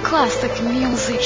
Classic music.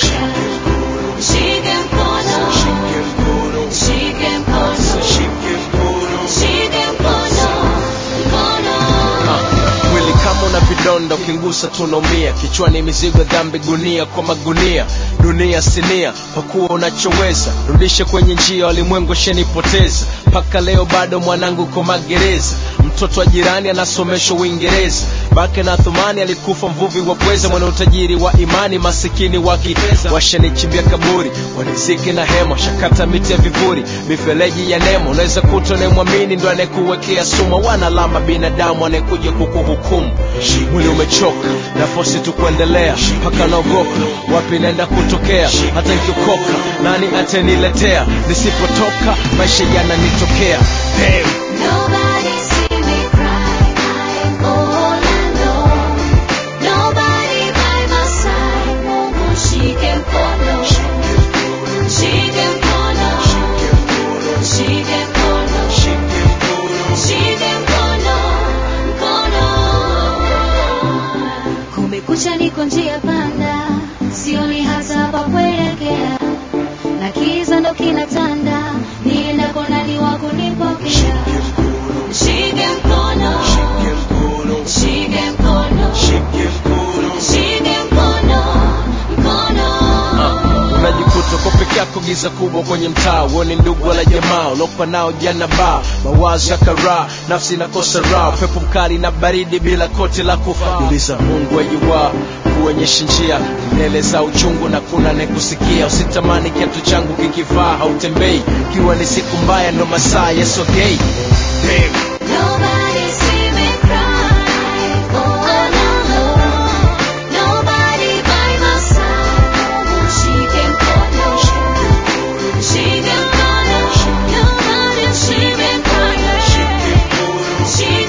Mwili kama una vidonda ukingusa tunaumia. Kichwani mizigo dhambi gunia kwa magunia. Dunia sinia pakuwa unachoweza. Rudisha kwenye njia walimwengu shenipoteza. Paka leo bado mwanangu kwa magereza. Mtoto wa jirani anasomeshwa Uingereza. Bake na Thumani alikufa mvuvi wa pweza. Mwana utajiri wa imani masikini wa kifeza. Washanichimbia kaburi waniziki na hema. Shakata miti ya vivuri mifeleji ya nemo. Unaweza kuto ne muamini ndo anekuwekea sumu. Wanalama binadamu anekuja kukuhukumu. Mwili umechoka na forsi tu kuendelea. Paka naogopa wapi naenda kutokea. Hata nikiokoka nani ataniletea. Nisipotoka maisha yananitokea. Damn. Kumekucha niko njia panda, sioni hata pa kuelekea. Na kiza ndo kinatanda, nienda kwa nani wa kunipokea. Shike mkono, shike mkono, shike mkono, mkono. Unajikuta kwa peke yako giza kubwa kwenye mtaa. Uone ndugu wala jamaa ulokuwa nao jana baa. Mawazo ya karaa, nafsi inakosa raha. Pepo mkali na baridi bila koti la kufa. Uliza Mungu ajuwa kuonyesha njia. Kelele za uchungu na kuna nekusikia. Usitamani kiatu changu kikivaa hautembei. Kiwa ni siku mbaya ndo masaa yesogei. Damn. Nobody see me cry, oh no, nobody by my side. Shike mkono, shike mkono, nobody see me cry. Shike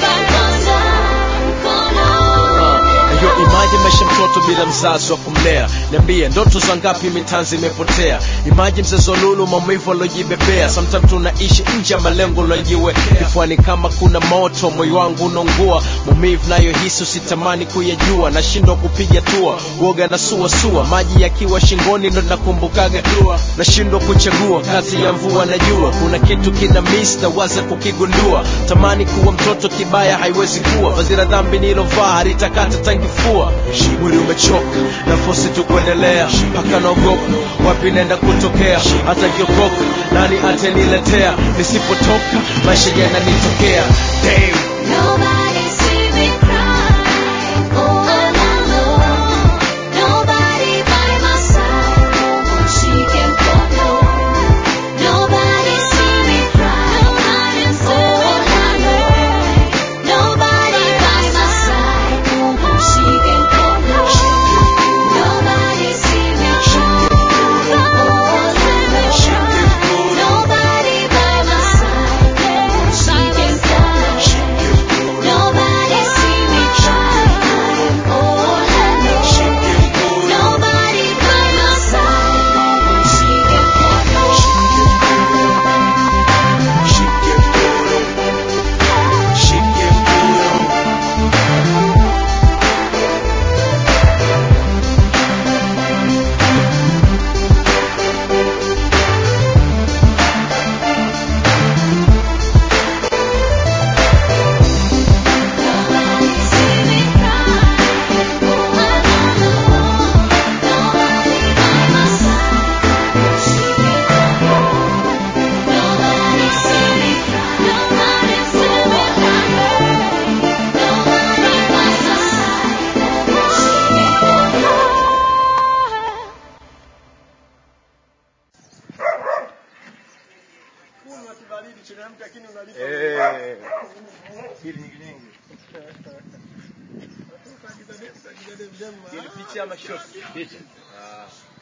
mkono. Yo imagine maisha mtoto bila mzazi wa kumlea. Niambie ndoto za ngapi mitanzi imepotea. Imagine mzazo lulu maumivu alojibebea. Sometimes tunaishi nje ya malengo lojiwe. Kifuani kama kuna moto moyo wangu unaungua. Maumivu nayo hisi usitamani kuyajua. Nashindwa kupiga tua uoga na suwa. Maji yakiwa shingoni ndo nakumbukaga dua. Nashindwa kuchagua kati ya mvua na jua. Kuna kitu kina miss na waza kukigundua. Tamani kuwa mtoto kibaya haiwezi kuwa. Vazi la dhambi nilovaa halitakata tangifua. Mwili umechoka na forsi tu kuendelea. Paka naogopa wapi naenda kutokea. Hata kiokoka nani ataniletea. Nisipotoka maisha yananitokea. Damn. Nobody see me cry, oh no, nobody by my side. Shike mkono, nobody see me cry, oh no, nobody by my side. Shike mkono, nobody see me cry, nobody by my side. Shike mkono, nobody see me cry, oh no, nobody by my side. Shike Picha ama shot? Picha.